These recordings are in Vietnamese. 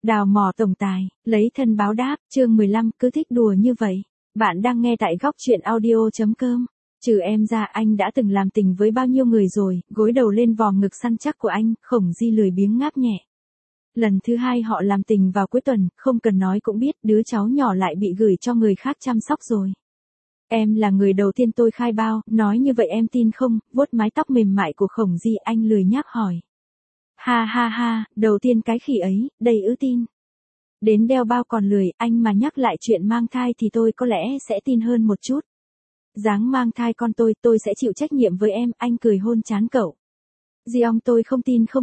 Đào mỏ tổng tài, lấy thân báo đáp, chương 15, cứ thích đùa như vậy. Bạn đang nghe tại góc truyện audio.com. Trừ em ra anh đã từng làm tình với bao nhiêu người rồi, gối đầu lên vòm ngực săn chắc của anh, Khổng Di lười biếng ngáp nhẹ. Lần thứ hai họ làm tình vào cuối tuần, không cần nói cũng biết đứa cháu nhỏ lại bị gửi cho người khác chăm sóc rồi. Em là người đầu tiên tôi khai bao, nói như vậy em tin không? Vuốt mái tóc mềm mại của Khổng Di, anh lười nhác hỏi. Ha ha ha, đầu tiên cái khỉ ấy, đầy ư tin. Đến đeo bao còn lười, anh mà nhắc lại chuyện mang thai thì tôi có lẽ sẽ tin hơn một chút. Dáng mang thai con tôi sẽ chịu trách nhiệm với em, anh cười hôn trán cậu. Di ông tôi không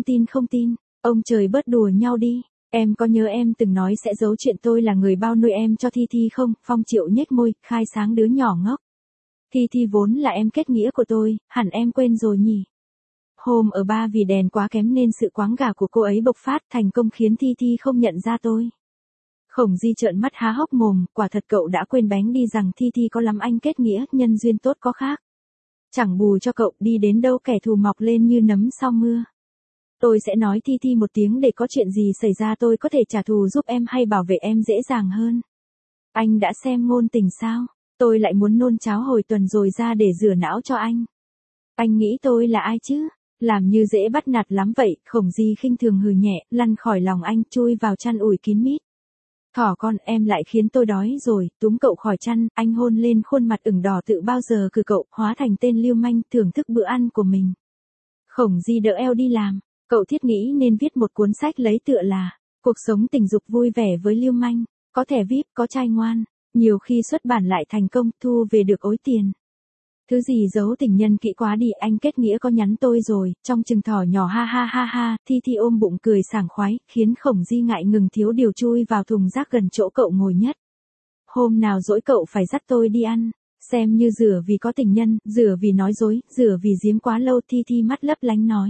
tin. Ông trời bớt đùa nhau đi. Em có nhớ em từng nói sẽ giấu chuyện tôi là người bao nuôi em cho Thi Thi không? Phong Triệu nhếch môi, khai sáng đứa nhỏ ngốc. Thi Thi vốn là em kết nghĩa của tôi, hẳn em quên rồi nhỉ? Hôm ở ba vì đèn quá kém nên sự quáng gà của cô ấy bộc phát thành công khiến Thi Thi không nhận ra tôi. Khổng Di trợn mắt há hốc mồm, quả thật cậu đã quên bén đi rằng Thi Thi có lắm anh kết nghĩa, nhân duyên tốt có khác. Chẳng bù cho cậu đi đến đâu kẻ thù mọc lên như nấm sau mưa. Tôi sẽ nói Thi Thi một tiếng để có chuyện gì xảy ra tôi có thể trả thù giúp em hay bảo vệ em dễ dàng hơn. Anh đã xem Ngôn Tình sao? Tôi lại muốn nôn cháo hồi tuần rồi ra để rửa não cho anh. Anh nghĩ tôi là ai chứ? Làm như dễ bắt nạt lắm vậy, Khổng Di khinh thường hừ nhẹ, lăn khỏi lòng anh, chui vào chăn ủi kín mít. Thỏ con, em lại khiến tôi đói rồi, túm cậu khỏi chăn, anh hôn lên khuôn mặt ửng đỏ tự bao giờ cử cậu, hóa thành tên lưu manh, thưởng thức bữa ăn của mình. Khổng Di đỡ eo đi làm, cậu thiết nghĩ nên viết một cuốn sách lấy tựa là, cuộc sống tình dục vui vẻ với lưu manh, có thẻ VIP, có trai ngoan, nhiều khi xuất bản lại thành công, thu về được ối tiền. Thứ gì giấu tình nhân kỹ quá đi, anh kết nghĩa có nhắn tôi rồi, trong chừng thỏ nhỏ ha ha ha ha, Thi Thi ôm bụng cười sảng khoái, khiến Khổng Di ngại ngừng thiếu điều chui vào thùng rác gần chỗ cậu ngồi nhất. Hôm nào dỗi cậu phải dắt tôi đi ăn, xem như rửa vì có tình nhân, rửa vì nói dối, rửa vì giếm quá lâu, Thi Thi mắt lấp lánh nói.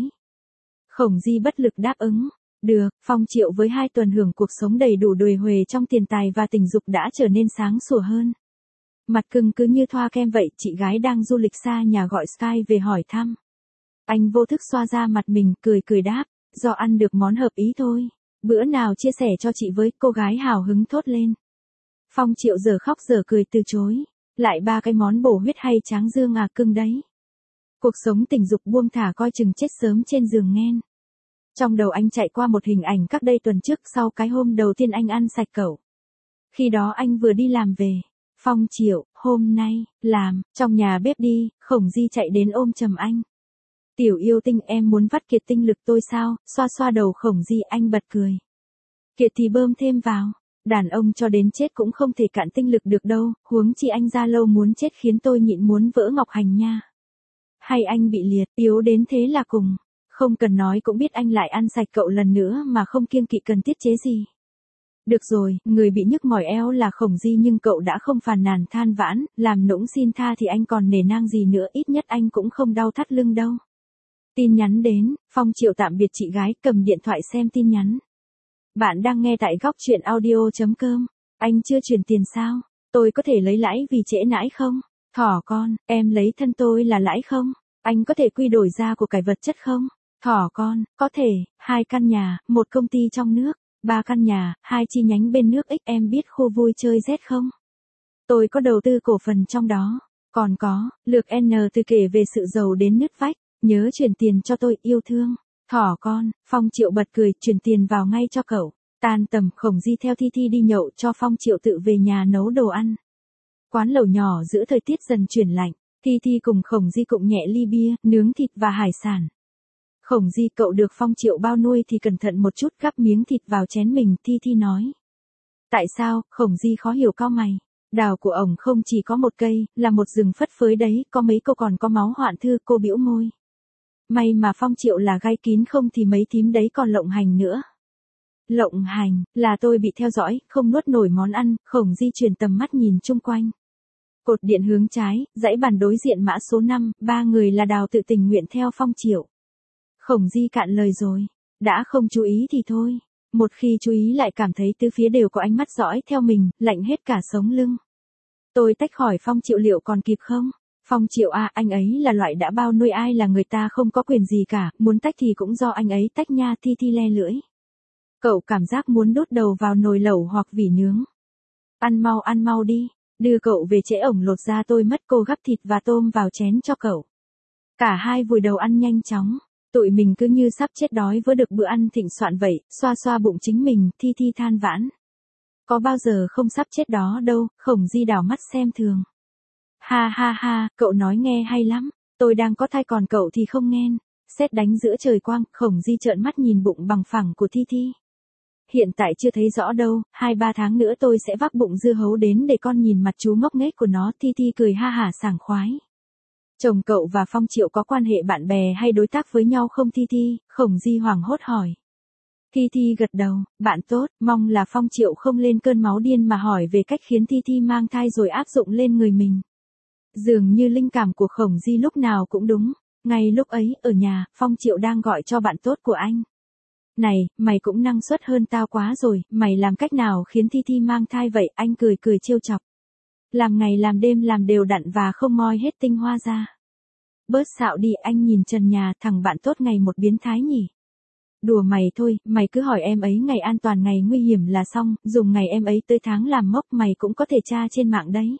Khổng Di bất lực đáp ứng. Được, Phong Triệu với 2 tuần hưởng cuộc sống đầy đủ đùi huề trong tiền tài và tình dục đã trở nên sáng sủa hơn. Mặt cưng cứ như thoa kem vậy, chị gái đang du lịch xa nhà gọi Sky về hỏi thăm. Anh vô thức xoa ra mặt mình, cười đáp, do ăn được món hợp ý thôi. Bữa nào chia sẻ cho chị với, cô gái hào hứng thốt lên. Phong Triệu giờ khóc giờ cười từ chối. Lại 3 cái món bổ huyết hay tráng dương à cưng đấy. Cuộc sống tình dục buông thả coi chừng chết sớm trên giường nghen. Trong đầu anh chạy qua một hình ảnh cách đây tuần trước sau cái hôm đầu tiên anh ăn sạch cậu. Khi đó anh vừa đi làm về. Phong Triệu, hôm nay, làm, trong nhà bếp đi, Khổng Di chạy đến ôm chầm anh. Tiểu yêu tinh em muốn vắt kiệt tinh lực tôi sao, xoa xoa đầu Khổng Di anh bật cười. Kiệt thì bơm thêm vào, đàn ông cho đến chết cũng không thể cạn tinh lực được đâu, huống chi anh ra lâu muốn chết khiến tôi nhịn muốn vỡ ngọc hành nha. Hay anh bị liệt, yếu đến thế là cùng, không cần nói cũng biết anh lại ăn sạch cậu lần nữa mà không kiêng kỵ cần tiết chế gì. Được rồi, người bị nhức mỏi eo là Khổng Di nhưng cậu đã không phàn nàn than vãn, làm nũng xin tha thì anh còn nể nang gì nữa, ít nhất anh cũng không đau thắt lưng đâu. Tin nhắn đến, Phong Triệu tạm biệt chị gái, cầm điện thoại xem tin nhắn. Bạn đang nghe tại góc truyện audio.com, anh chưa chuyển tiền sao? Tôi có thể lấy lãi vì trễ nãi không? Thỏ con, em lấy thân tôi là lãi không? Anh có thể quy đổi ra của cải vật chất không? Thỏ con, có thể, 2 căn nhà, 1 công ty trong nước. 3 căn nhà, 2 chi nhánh bên nước X, em biết khu vui chơi Z không? Tôi có đầu tư cổ phần trong đó. Còn có, lược N từ kể về sự giàu đến nứt vách, nhớ chuyển tiền cho tôi, yêu thương. Thỏ con, Phong Triệu bật cười, chuyển tiền vào ngay cho cậu. Tan tầm, Khổng Di theo Thi Thi đi nhậu cho Phong Triệu tự về nhà nấu đồ ăn. Quán lẩu nhỏ giữa thời tiết dần chuyển lạnh, Thi Thi cùng Khổng Di cụng nhẹ ly bia, nướng thịt và hải sản. Khổng Di cậu được Phong Triệu bao nuôi thì cẩn thận một chút, gắp miếng thịt vào chén mình, Thi Thi nói. Tại sao? Khổng Di khó hiểu cau mày. Đào của ổng không chỉ có một cây, là một rừng phất phới đấy, có mấy câu còn có máu hoạn thư, cô bĩu môi. May mà Phong Triệu là gai kín không thì mấy thím đấy còn lộng hành nữa. Lộng hành, là tôi bị theo dõi, không nuốt nổi món ăn, Khổng Di chuyển tầm mắt nhìn chung quanh. Cột điện hướng trái, dãy bàn đối diện mã số 5, 3 người là Đào tự tình nguyện theo Phong Triệu. Khổng Di cạn lời rồi, đã không chú ý thì thôi, một khi chú ý lại cảm thấy tứ phía đều có ánh mắt dõi theo mình, lạnh hết cả sống lưng. Tôi tách khỏi Phong Triệu liệu còn kịp không? Phong Triệu à, anh ấy là loại đã bao nuôi ai là người ta không có quyền gì cả, muốn tách thì cũng do anh ấy tách nha, Thi Thi le lưỡi. Cậu cảm giác muốn đút đầu vào nồi lẩu hoặc vỉ nướng. Ăn mau đi, đưa cậu về trễ ổng lột ra tôi mất. Cô gắp thịt và tôm vào chén cho cậu. Cả hai vùi đầu ăn nhanh chóng. Tụi mình cứ như sắp chết đói với được bữa ăn thịnh soạn vậy, xoa xoa bụng chính mình, Thi Thi than vãn. Có bao giờ không sắp chết đó đâu, Khổng Di đảo mắt xem thường. Ha ha ha, cậu nói nghe hay lắm, tôi đang có thai còn cậu thì không nghe. Sét đánh giữa trời quang, Khổng Di trợn mắt nhìn bụng bằng phẳng của Thi Thi. Hiện tại chưa thấy rõ đâu, 2-3 tháng nữa tôi sẽ vác bụng dưa hấu đến để con nhìn mặt chú ngốc nghếch của nó. Thi Thi cười ha hả sảng khoái. Chồng cậu và Phong Triệu có quan hệ bạn bè hay đối tác với nhau không Thi Thi? Khổng Di hoảng hốt hỏi. Thi Thi gật đầu, bạn tốt, mong là Phong Triệu không lên cơn máu điên mà hỏi về cách khiến Thi Thi mang thai rồi áp dụng lên người mình. Dường như linh cảm của Khổng Di lúc nào cũng đúng. Ngay lúc ấy, ở nhà, Phong Triệu đang gọi cho bạn tốt của anh. Này, mày cũng năng suất hơn tao quá rồi, mày làm cách nào khiến Thi Thi mang thai vậy? Anh cười cười trêu chọc. Làm ngày làm đêm làm đều đặn và không moi hết tinh hoa ra. Bớt xạo đi, anh nhìn trần nhà, thằng bạn tốt ngày một biến thái nhỉ. Đùa mày thôi, mày cứ hỏi em ấy ngày an toàn ngày nguy hiểm là xong, dùng ngày em ấy tới tháng làm mốc mày cũng có thể tra trên mạng đấy.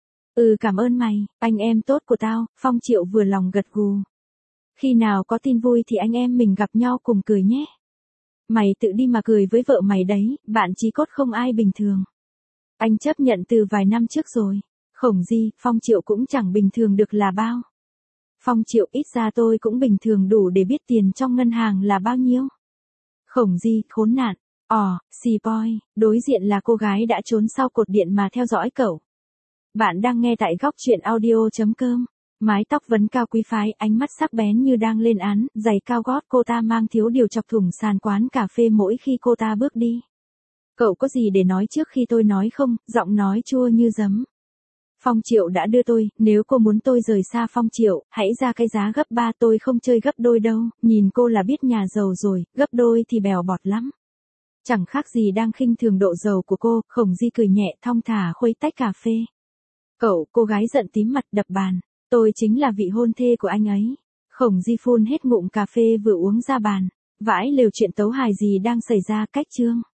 Cảm ơn mày, anh em tốt của tao. Phong Triệu vừa lòng gật gù. Khi nào có tin vui thì anh em mình gặp nhau cùng cười nhé. Mày tự đi mà cười với vợ mày đấy, bạn chí cốt không ai bình thường. Anh chấp nhận từ vài năm trước rồi. Khổng Di, Phong Triệu cũng chẳng bình thường được là bao. Phong Triệu, ít ra tôi cũng bình thường đủ để biết tiền trong ngân hàng là bao nhiêu. Khổng Di, khốn nạn. Xì boy, đối diện là cô gái đã trốn sau cột điện mà theo dõi cậu. Bạn đang nghe tại góc truyện audio.com. Mái tóc vấn cao quý phái, ánh mắt sắc bén như đang lên án, giày cao gót cô ta mang thiếu điều chọc thủng sàn quán cà phê mỗi khi cô ta bước đi. Cậu có gì để nói trước khi tôi nói không? Giọng nói chua như giấm. Phong Triệu đã đưa tôi, nếu cô muốn tôi rời xa Phong Triệu, hãy ra cái giá gấp 3, tôi không chơi gấp đôi đâu, nhìn cô là biết nhà giàu rồi, gấp đôi thì bèo bọt lắm. Chẳng khác gì đang khinh thường độ giàu của cô. Khổng Di cười nhẹ thong thả khuấy tách cà phê. Cô gái giận tím mặt đập bàn. Tôi chính là vị hôn thê của anh ấy. Khổng Di phun hết ngụm cà phê vừa uống ra bàn. Vãi lều chuyện tấu hài gì đang xảy ra. Cách chương.